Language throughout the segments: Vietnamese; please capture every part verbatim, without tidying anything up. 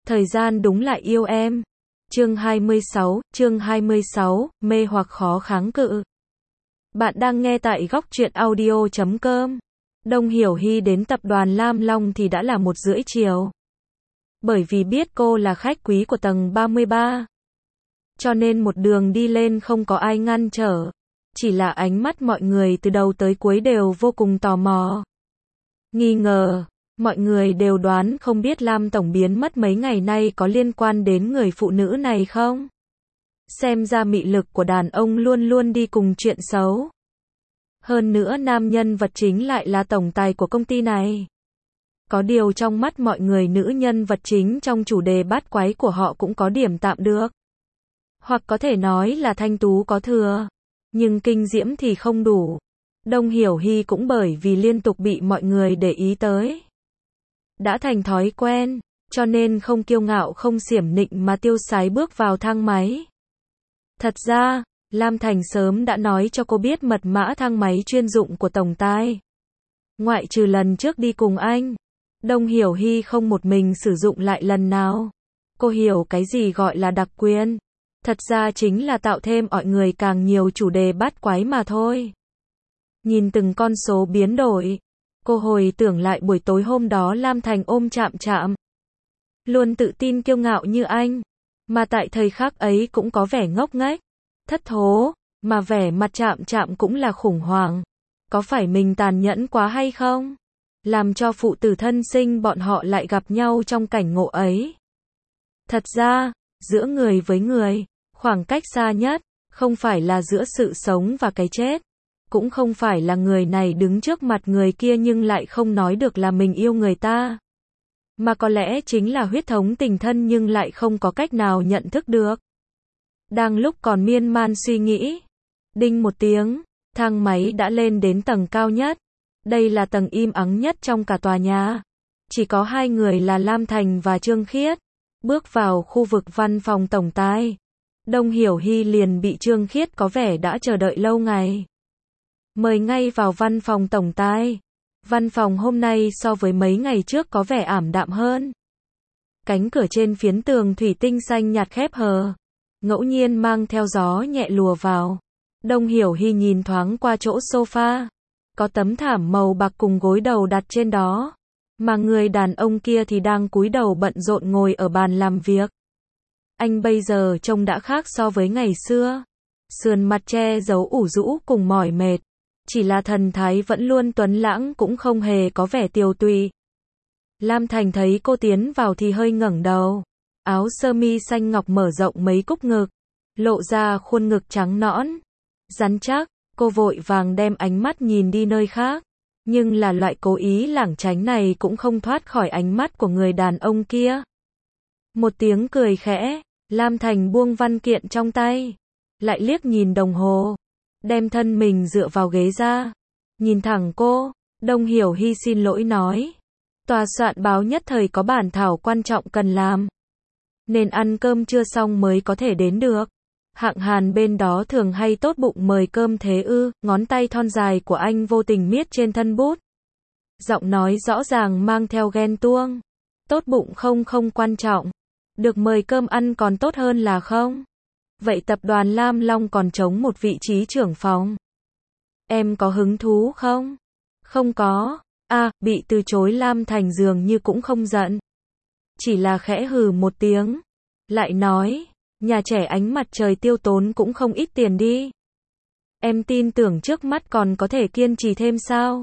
Thời gian đúng là yêu em. Chương hai mươi sáu, chương hai mươi sáu, mê hoặc khó kháng cự. Bạn đang nghe tại góc truyện audio chấm com. Đông Hiểu Hy đến tập đoàn Lam Long thì đã là một rưỡi chiều. Bởi vì biết cô là khách quý của tầng ba mươi ba. Cho nên một đường đi lên không có ai ngăn trở. Chỉ là ánh mắt mọi người từ đầu tới cuối đều vô cùng tò mò. Nghi ngờ. Mọi người đều đoán không biết Lam Tổng biến mất mấy ngày nay có liên quan đến người phụ nữ này không? Xem ra mị lực của đàn ông luôn luôn đi cùng chuyện xấu. Hơn nữa nam nhân vật chính lại là tổng tài của công ty này. Có điều trong mắt mọi người nữ nhân vật chính trong chủ đề bát quái của họ cũng có điểm tạm được. Hoặc có thể nói là thanh tú có thừa. Nhưng kinh diễm thì không đủ. Đông Hiểu Hy cũng bởi vì liên tục bị mọi người để ý tới. Đã thành thói quen, cho nên không kiêu ngạo không xiểm nịnh mà tiêu sái bước vào thang máy. Thật ra, Lam Thành sớm đã nói cho cô biết mật mã thang máy chuyên dụng của tổng tài. Ngoại trừ lần trước đi cùng anh, Đông Hiểu Hy không một mình sử dụng lại lần nào. Cô hiểu cái gì gọi là đặc quyền. Thật ra chính là tạo thêm mọi người càng nhiều chủ đề bát quái mà thôi. Nhìn từng con số biến đổi. Cô hồi tưởng lại buổi tối hôm đó Lam Thành ôm chạm chạm. Luôn tự tin kiêu ngạo như anh. Mà tại thời khắc ấy cũng có vẻ ngốc nghếch, thất thố, mà vẻ mặt chạm chạm cũng là khủng hoảng. Có phải mình tàn nhẫn quá hay không? Làm cho phụ tử thân sinh bọn họ lại gặp nhau trong cảnh ngộ ấy. Thật ra, giữa người với người, khoảng cách xa nhất, không phải là giữa sự sống và cái chết. Cũng không phải là người này đứng trước mặt người kia nhưng lại không nói được là mình yêu người ta. Mà có lẽ chính là huyết thống tình thân nhưng lại không có cách nào nhận thức được. Đang lúc còn miên man suy nghĩ. Đinh một tiếng, thang máy đã lên đến tầng cao nhất. Đây là tầng im ắng nhất trong cả tòa nhà. Chỉ có hai người là Lam Thành và Trương Khiết. Bước vào khu vực văn phòng tổng tài. Đông Hiểu Hy liền bị Trương Khiết có vẻ đã chờ đợi lâu ngày. Mời ngay vào văn phòng tổng tài. Văn phòng hôm nay so với mấy ngày trước có vẻ ảm đạm hơn. Cánh cửa trên phiến tường thủy tinh xanh nhạt khép hờ. Ngẫu nhiên mang theo gió nhẹ lùa vào. Đông Hiểu Hy nhìn thoáng qua chỗ sofa. Có tấm thảm màu bạc cùng gối đầu đặt trên đó. Mà người đàn ông kia thì đang cúi đầu bận rộn ngồi ở bàn làm việc. Anh bây giờ trông đã khác so với ngày xưa. Sườn mặt che giấu ủ rũ cùng mỏi mệt. Chỉ là thần thái vẫn luôn tuấn lãng cũng không hề có vẻ tiều tụy. Lam Thành thấy cô tiến vào thì hơi ngẩng đầu. Áo sơ mi xanh ngọc mở rộng mấy cúc ngực. Lộ ra khuôn ngực trắng nõn. Rắn chắc, cô vội vàng đem ánh mắt nhìn đi nơi khác. Nhưng là loại cố ý lảng tránh này cũng không thoát khỏi ánh mắt của người đàn ông kia. Một tiếng cười khẽ, Lam Thành buông văn kiện trong tay. Lại liếc nhìn đồng hồ. Đem thân mình dựa vào ghế ra. Nhìn thẳng cô, Đông Hiểu Hy xin lỗi nói. Tòa soạn báo nhất thời có bản thảo quan trọng cần làm. Nên ăn cơm chưa xong mới có thể đến được. Hạng Hàn bên đó thường hay tốt bụng mời cơm thế ư, ngón tay thon dài của anh vô tình miết trên thân bút. Giọng nói rõ ràng mang theo ghen tuông. Tốt bụng không không quan trọng. Được mời cơm ăn còn tốt hơn là không? Vậy tập đoàn Lam Long còn trống một vị trí trưởng phòng. Em có hứng thú không? Không có. À, bị từ chối Lam Thành dường như cũng không giận. Chỉ là khẽ hừ một tiếng. Lại nói, nhà trẻ ánh mặt trời tiêu tốn cũng không ít tiền đi. Em tin tưởng trước mắt còn có thể kiên trì thêm sao?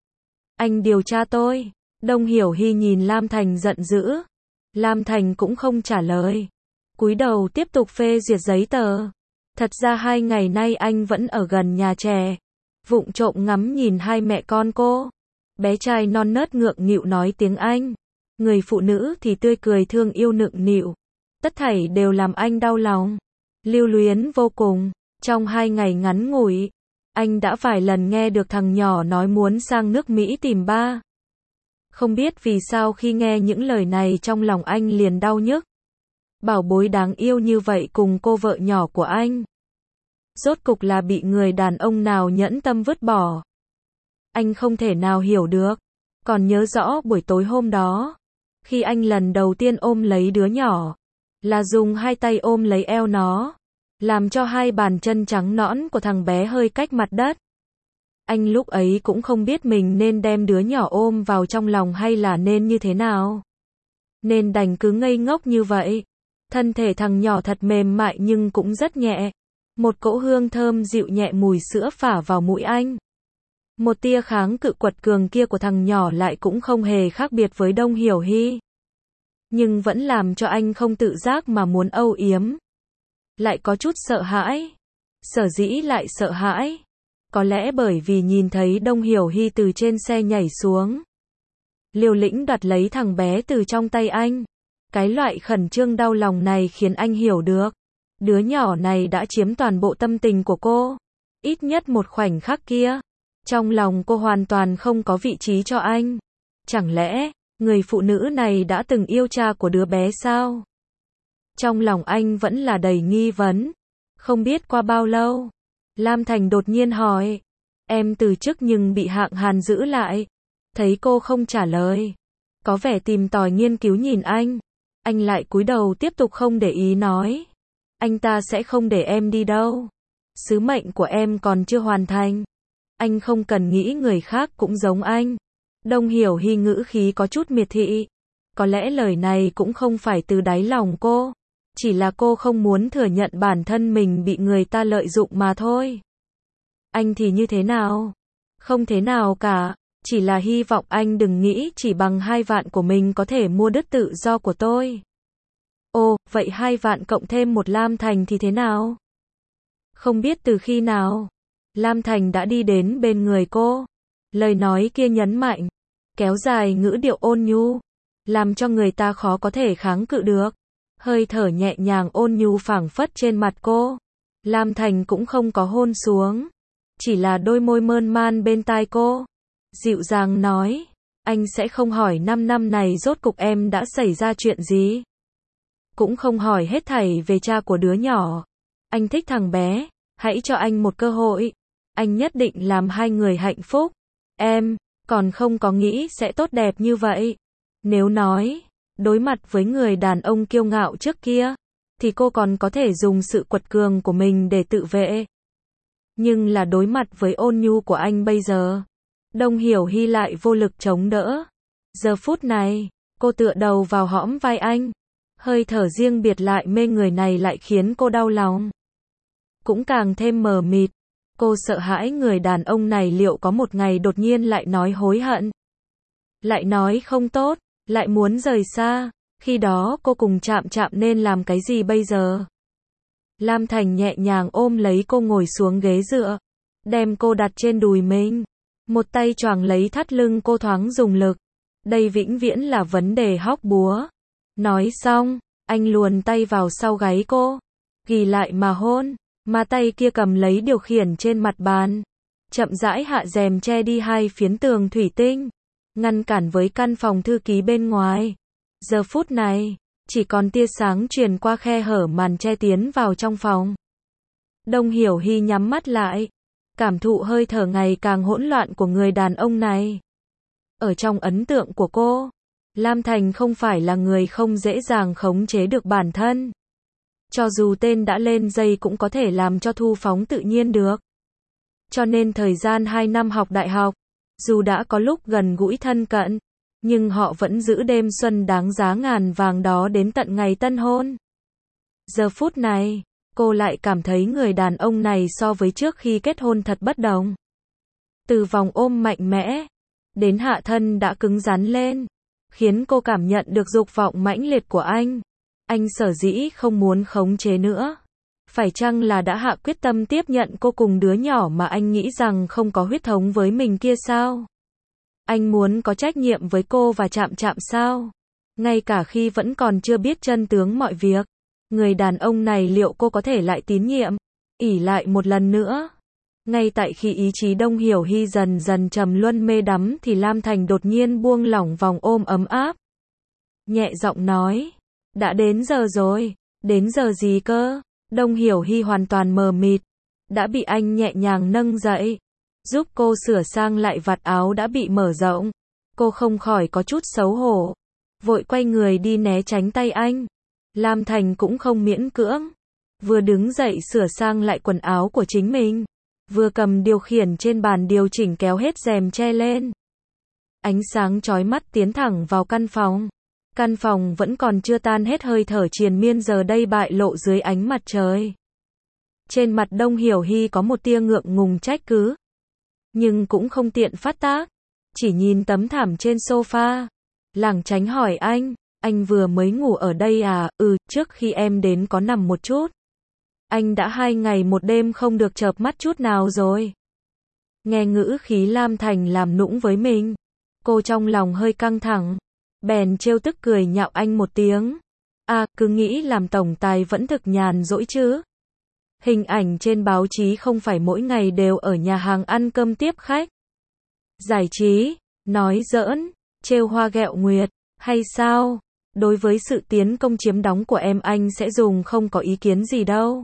Anh điều tra tôi. Đông Hiểu Hy nhìn Lam Thành giận dữ. Lam Thành cũng không trả lời. Cúi đầu tiếp tục phê duyệt giấy tờ. Thật ra hai ngày nay anh vẫn ở gần nhà trẻ. Vụng trộm ngắm nhìn hai mẹ con cô. Bé trai non nớt ngượng nghịu nói tiếng Anh. Người phụ nữ thì tươi cười thương yêu nựng nịu. Tất thảy đều làm anh đau lòng. Lưu luyến vô cùng. Trong hai ngày ngắn ngủi, anh đã vài lần nghe được thằng nhỏ nói muốn sang nước Mỹ tìm ba. Không biết vì sao khi nghe những lời này trong lòng anh liền đau nhức. Bảo bối đáng yêu như vậy cùng cô vợ nhỏ của anh. Rốt cục là bị người đàn ông nào nhẫn tâm vứt bỏ. Anh không thể nào hiểu được. Còn nhớ rõ buổi tối hôm đó. Khi anh lần đầu tiên ôm lấy đứa nhỏ, là dùng hai tay ôm lấy eo nó, làm cho hai bàn chân trắng nõn của thằng bé hơi cách mặt đất. Anh lúc ấy cũng không biết mình nên đem đứa nhỏ ôm vào trong lòng hay là nên như thế nào. Nên đành cứ ngây ngốc như vậy. Thân thể thằng nhỏ thật mềm mại nhưng cũng rất nhẹ. Một cỗ hương thơm dịu nhẹ mùi sữa phả vào mũi anh. Một tia kháng cự quật cường kia của thằng nhỏ lại cũng không hề khác biệt với Đông Hiểu Hy. Nhưng vẫn làm cho anh không tự giác mà muốn âu yếm. Lại có chút sợ hãi. Sở dĩ lại sợ hãi. Có lẽ bởi vì nhìn thấy Đông Hiểu Hy từ trên xe nhảy xuống. Liều lĩnh đoạt lấy thằng bé từ trong tay anh. Cái loại khẩn trương đau lòng này khiến anh hiểu được. Đứa nhỏ này đã chiếm toàn bộ tâm tình của cô. Ít nhất một khoảnh khắc kia. Trong lòng cô hoàn toàn không có vị trí cho anh. Chẳng lẽ, người phụ nữ này đã từng yêu cha của đứa bé sao? Trong lòng anh vẫn là đầy nghi vấn. Không biết qua bao lâu. Lam Thành đột nhiên hỏi. Em từ chức nhưng bị Hạng Hàn giữ lại. Thấy cô không trả lời. Có vẻ tìm tòi nghiên cứu nhìn anh. Anh lại cúi đầu tiếp tục không để ý nói. Anh ta sẽ không để em đi đâu. Sứ mệnh của em còn chưa hoàn thành. Anh không cần nghĩ người khác cũng giống anh. Đông Hiểu Hy ngữ khí có chút miệt thị. Có lẽ lời này cũng không phải từ đáy lòng cô. Chỉ là cô không muốn thừa nhận bản thân mình bị người ta lợi dụng mà thôi. Anh thì như thế nào? Không thế nào cả. Chỉ là hy vọng anh đừng nghĩ chỉ bằng hai vạn của mình có thể mua đứt tự do của tôi. Ồ, vậy hai vạn cộng thêm một Lam Thành thì thế nào? Không biết từ khi nào, Lam Thành đã đi đến bên người cô. Lời nói kia nhấn mạnh, kéo dài ngữ điệu ôn nhu, làm cho người ta khó có thể kháng cự được. Hơi thở nhẹ nhàng ôn nhu phảng phất trên mặt cô. Lam Thành cũng không có hôn xuống, chỉ là đôi môi mơn man bên tai cô. Dịu dàng nói, anh sẽ không hỏi năm năm này rốt cục em đã xảy ra chuyện gì. Cũng không hỏi hết thảy về cha của đứa nhỏ. Anh thích thằng bé, hãy cho anh một cơ hội. Anh nhất định làm hai người hạnh phúc. Em, còn không có nghĩ sẽ tốt đẹp như vậy. Nếu nói, đối mặt với người đàn ông kiêu ngạo trước kia, thì cô còn có thể dùng sự quật cường của mình để tự vệ. Nhưng là đối mặt với ôn nhu của anh bây giờ, Đông Hiểu Hy lại vô lực chống đỡ. Giờ phút này, cô tựa đầu vào hõm vai anh. Hơi thở riêng biệt lại mê người này lại khiến cô đau lòng. Cũng càng thêm mờ mịt. Cô sợ hãi người đàn ông này liệu có một ngày đột nhiên lại nói hối hận. Lại nói không tốt, lại muốn rời xa. Khi đó cô cùng Chạm Chạm nên làm cái gì bây giờ? Lam Thành nhẹ nhàng ôm lấy cô ngồi xuống ghế dựa. Đem cô đặt trên đùi mình. Một tay choàng lấy thắt lưng cô thoáng dùng lực. Đây vĩnh viễn là vấn đề hóc búa. Nói xong, anh luồn tay vào sau gáy cô. Ghi lại mà hôn. Mà tay kia cầm lấy điều khiển trên mặt bàn. Chậm rãi hạ rèm che đi hai phiến tường thủy tinh. Ngăn cản với căn phòng thư ký bên ngoài. Giờ phút này, chỉ còn tia sáng truyền qua khe hở màn che tiến vào trong phòng. Đông Hiểu Hy nhắm mắt lại. Cảm thụ hơi thở ngày càng hỗn loạn của người đàn ông này. Ở trong ấn tượng của cô, Lam Thành không phải là người không dễ dàng khống chế được bản thân. Cho dù tên đã lên dây cũng có thể làm cho thu phóng tự nhiên được. Cho nên thời gian hai năm học đại học, dù đã có lúc gần gũi thân cận, nhưng họ vẫn giữ đêm xuân đáng giá ngàn vàng đó đến tận ngày tân hôn. Giờ phút này, cô lại cảm thấy người đàn ông này so với trước khi kết hôn thật bất đồng. Từ vòng ôm mạnh mẽ, đến hạ thân đã cứng rắn lên, khiến cô cảm nhận được dục vọng mãnh liệt của anh. Anh sở dĩ không muốn khống chế nữa. Phải chăng là đã hạ quyết tâm tiếp nhận cô cùng đứa nhỏ mà anh nghĩ rằng không có huyết thống với mình kia sao? Anh muốn có trách nhiệm với cô và Chạm Chạm sao? Ngay cả khi vẫn còn chưa biết chân tướng mọi việc, người đàn ông này liệu cô có thể lại tín nhiệm, ỷ lại một lần nữa? Ngay tại khi ý chí Đông Hiểu Hy dần dần trầm luân mê đắm thì Lam Thành đột nhiên buông lỏng vòng ôm ấm áp. Nhẹ giọng nói, đã đến giờ rồi. Đến giờ gì cơ? Đông Hiểu Hy hoàn toàn mờ mịt. Đã bị anh nhẹ nhàng nâng dậy, giúp cô sửa sang lại vạt áo đã bị mở rộng. Cô không khỏi có chút xấu hổ. vội quay người đi né tránh tay anh. Lam Thành cũng không miễn cưỡng, vừa đứng dậy sửa sang lại quần áo của chính mình, vừa cầm điều khiển trên bàn điều chỉnh kéo hết rèm che lên. Ánh sáng chói mắt tiến thẳng vào căn phòng. Căn phòng vẫn còn chưa tan hết hơi thở triền miên giờ đây bại lộ dưới ánh mặt trời. Trên mặt Đông Hiểu Hy có một tia ngượng ngùng trách cứ, nhưng cũng không tiện phát tác, chỉ nhìn tấm thảm trên sofa, lảng tránh hỏi anh, anh vừa mới ngủ ở đây à? Ừ, trước khi em đến có nằm một chút. Anh đã hai ngày một đêm không được chợp mắt chút nào rồi. Nghe ngữ khí Lam Thành làm nũng với mình, cô trong lòng hơi căng thẳng, bèn trêu tức cười nhạo anh một tiếng. À, cứ nghĩ làm tổng tài vẫn thực nhàn rỗi chứ. Hình ảnh trên báo chí không phải mỗi ngày đều ở nhà hàng ăn cơm tiếp khách. Giải trí, nói giỡn, trêu hoa ghẹo nguyệt, hay sao? Đối với sự tiến công chiếm đóng của em anh sẽ dùng không có ý kiến gì đâu.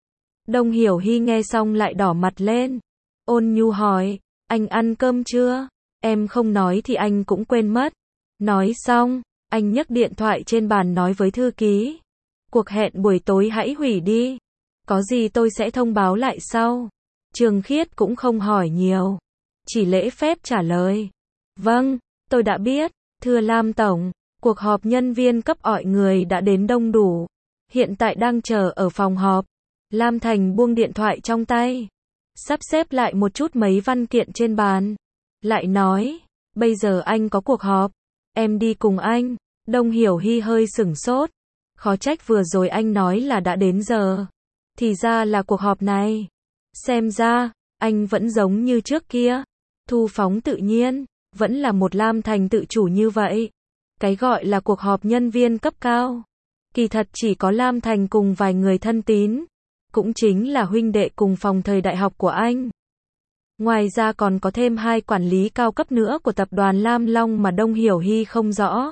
Đông Hiểu Hy nghe xong lại đỏ mặt lên, ôn nhu hỏi, anh ăn cơm chưa? Em không nói thì anh cũng quên mất. Nói xong, anh nhấc điện thoại trên bàn nói với thư ký, cuộc hẹn buổi tối hãy hủy đi, có gì tôi sẽ thông báo lại sau. Trường Khiết cũng không hỏi nhiều, chỉ lễ phép trả lời, vâng, tôi đã biết, thưa Lam Tổng, cuộc họp nhân viên cấp mọi người đã đến đông đủ, hiện tại đang chờ ở phòng họp. Lam Thành buông điện thoại trong tay, sắp xếp lại một chút mấy văn kiện trên bàn, lại nói, bây giờ anh có cuộc họp, em đi cùng anh. Đông Hiểu Hy hơi sửng sốt, khó trách vừa rồi anh nói là đã đến giờ, thì ra là cuộc họp này. Xem ra, anh vẫn giống như trước kia, thu phóng tự nhiên, vẫn là một Lam Thành tự chủ như vậy. Cái gọi là cuộc họp nhân viên cấp cao, kỳ thật chỉ có Lam Thành cùng vài người thân tín, cũng chính là huynh đệ cùng phòng thời đại học của anh. Ngoài ra còn có thêm hai quản lý cao cấp nữa của tập đoàn Lam Long mà Đông Hiểu Hy không rõ.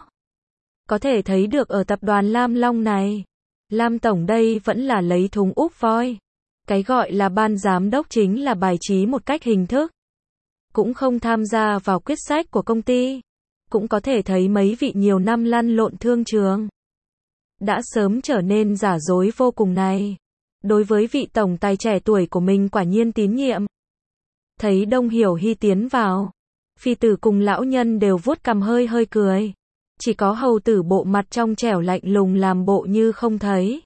Có thể thấy được ở tập đoàn Lam Long này, Lam Tổng đây vẫn là lấy thúng úp voi. Cái gọi là ban giám đốc chính là bài trí một cách hình thức, cũng không tham gia vào quyết sách của công ty. Cũng có thể thấy mấy vị nhiều năm lăn lộn thương trường, đã sớm trở nên giả dối vô cùng này. Đối với vị tổng tài trẻ tuổi của mình quả nhiên tín nhiệm. Thấy Đông Hiểu Hy tiến vào, phi tử cùng lão nhân đều vuốt cằm hơi hơi cười. Chỉ có hầu tử bộ mặt trong trẻo lạnh lùng làm bộ như không thấy.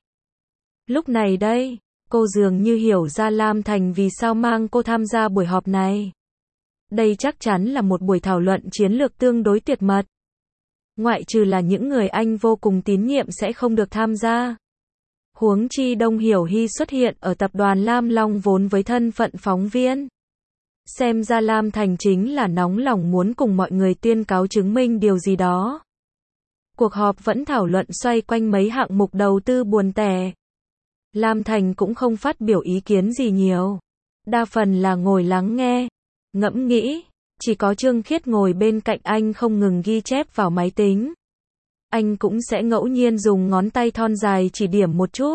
Lúc này đây, cô dường như hiểu ra Lam Thành vì sao mang cô tham gia buổi họp này. Đây chắc chắn là một buổi thảo luận chiến lược tương đối tuyệt mật. Ngoại trừ là những người anh vô cùng tín nhiệm sẽ không được tham gia. Huống chi Đông Hiểu Hy xuất hiện ở tập đoàn Lam Long vốn với thân phận phóng viên. Xem ra Lam Thành chính là nóng lòng muốn cùng mọi người tuyên cáo chứng minh điều gì đó. Cuộc họp vẫn thảo luận xoay quanh mấy hạng mục đầu tư buồn tẻ. Lam Thành cũng không phát biểu ý kiến gì nhiều. Đa phần là ngồi lắng nghe, ngẫm nghĩ. Chỉ có Trương Khiết ngồi bên cạnh anh không ngừng ghi chép vào máy tính. Anh cũng sẽ ngẫu nhiên dùng ngón tay thon dài chỉ điểm một chút.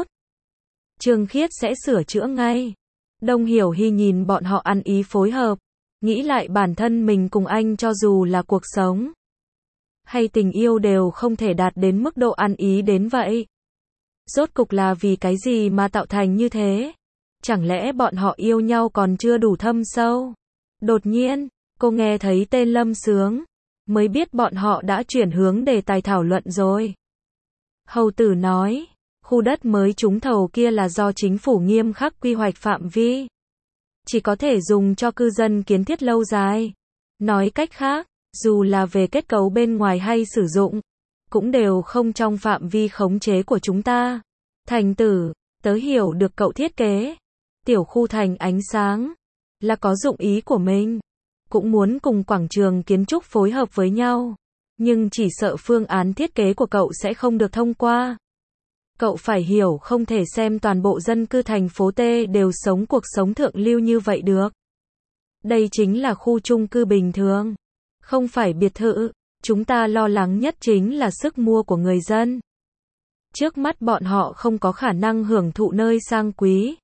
Trương Khiết sẽ sửa chữa ngay. Đông Hiểu Hy nhìn bọn họ ăn ý phối hợp, nghĩ lại bản thân mình cùng anh cho dù là cuộc sống hay tình yêu đều không thể đạt đến mức độ ăn ý đến vậy. Rốt cục là vì cái gì mà tạo thành như thế? Chẳng lẽ bọn họ yêu nhau còn chưa đủ thâm sâu? Đột nhiên, cô nghe thấy tên Lâm Sướng, mới biết bọn họ đã chuyển hướng đề tài thảo luận rồi. Hầu tử nói, khu đất mới trúng thầu kia là do chính phủ nghiêm khắc quy hoạch phạm vi, chỉ có thể dùng cho cư dân kiến thiết lâu dài. Nói cách khác, dù là về kết cấu bên ngoài hay sử dụng, cũng đều không trong phạm vi khống chế của chúng ta. Thành tử, tớ hiểu được cậu thiết kế tiểu khu thành ánh sáng là có dụng ý của mình, cũng muốn cùng quảng trường kiến trúc phối hợp với nhau, nhưng chỉ sợ phương án thiết kế của cậu sẽ không được thông qua. Cậu phải hiểu không thể xem toàn bộ dân cư thành phố T đều sống cuộc sống thượng lưu như vậy được. Đây chính là khu chung cư bình thường, không phải biệt thự. Chúng ta lo lắng nhất chính là sức mua của người dân. Trước mắt bọn họ không có khả năng hưởng thụ nơi sang quý,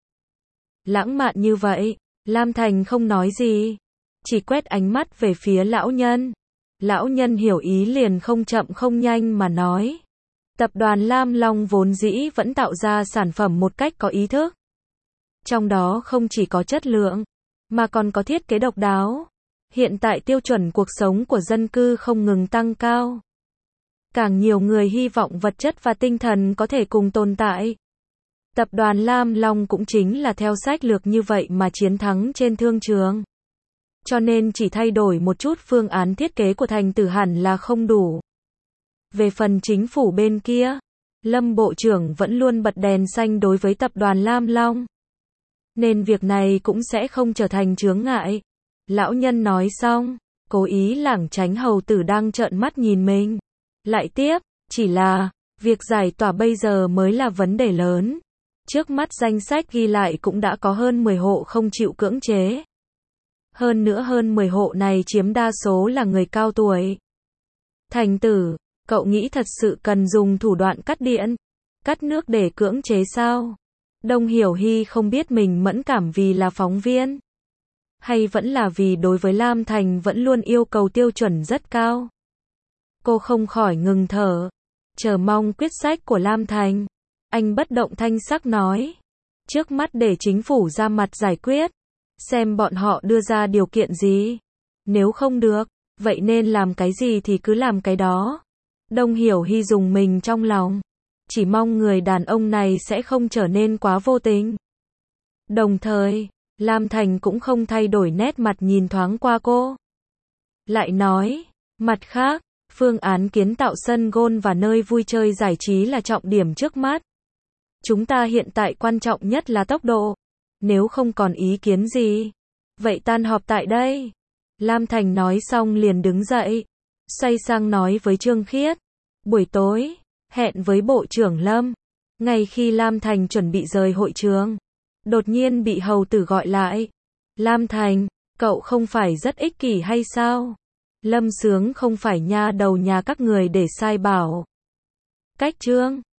lãng mạn như vậy. Lam Thành không nói gì, chỉ quét ánh mắt về phía lão nhân. Lão nhân hiểu ý liền không chậm không nhanh mà nói. Tập đoàn Lam Long vốn dĩ vẫn tạo ra sản phẩm một cách có ý thức. Trong đó không chỉ có chất lượng, mà còn có thiết kế độc đáo. Hiện tại tiêu chuẩn cuộc sống của dân cư không ngừng tăng cao. Càng nhiều người hy vọng vật chất và tinh thần có thể cùng tồn tại. Tập đoàn Lam Long cũng chính là theo sách lược như vậy mà chiến thắng trên thương trường. Cho nên chỉ thay đổi một chút phương án thiết kế của thành tử hẳn là không đủ. Về phần chính phủ bên kia, Lâm Bộ trưởng vẫn luôn bật đèn xanh đối với tập đoàn Lam Long. Nên việc này cũng sẽ không trở thành chướng ngại. Lão nhân nói xong, cố ý lảng tránh hầu tử đang trợn mắt nhìn mình. Lại tiếp, chỉ là, việc giải tỏa bây giờ mới là vấn đề lớn. Trước mắt danh sách ghi lại cũng đã có hơn mười hộ không chịu cưỡng chế. Hơn nữa hơn mười hộ này chiếm đa số là người cao tuổi. Thành tử, cậu nghĩ thật sự cần dùng thủ đoạn cắt điện, cắt nước để cưỡng chế sao? Đông Hiểu Hy không biết mình mẫn cảm vì là phóng viên, hay vẫn là vì đối với Lam Thành vẫn luôn yêu cầu tiêu chuẩn rất cao. Cô không khỏi ngừng thở, chờ mong quyết sách của Lam Thành. Anh bất động thanh sắc nói, trước mắt để chính phủ ra mặt giải quyết, xem bọn họ đưa ra điều kiện gì. Nếu không được, vậy nên làm cái gì thì cứ làm cái đó. Đông Hiểu Hy dùng mình trong lòng, chỉ mong người đàn ông này sẽ không trở nên quá vô tình. Đồng thời, Lam Thành cũng không thay đổi nét mặt nhìn thoáng qua cô. Lại nói, mặt khác, phương án kiến tạo sân golf và nơi vui chơi giải trí là trọng điểm trước mắt. Chúng ta hiện tại quan trọng nhất là tốc độ. Nếu không còn ý kiến gì, vậy tan họp tại đây. Lam Thành nói xong liền đứng dậy, xoay sang nói với Trương Khiết. Buổi tối, hẹn với Bộ trưởng Lâm. Ngay khi Lam Thành chuẩn bị rời hội trường, đột nhiên bị hầu tử gọi lại. Lam Thành, cậu không phải rất ích kỷ hay sao? Lâm Sướng không phải nha đầu nhà các người để sai bảo. Cách Trương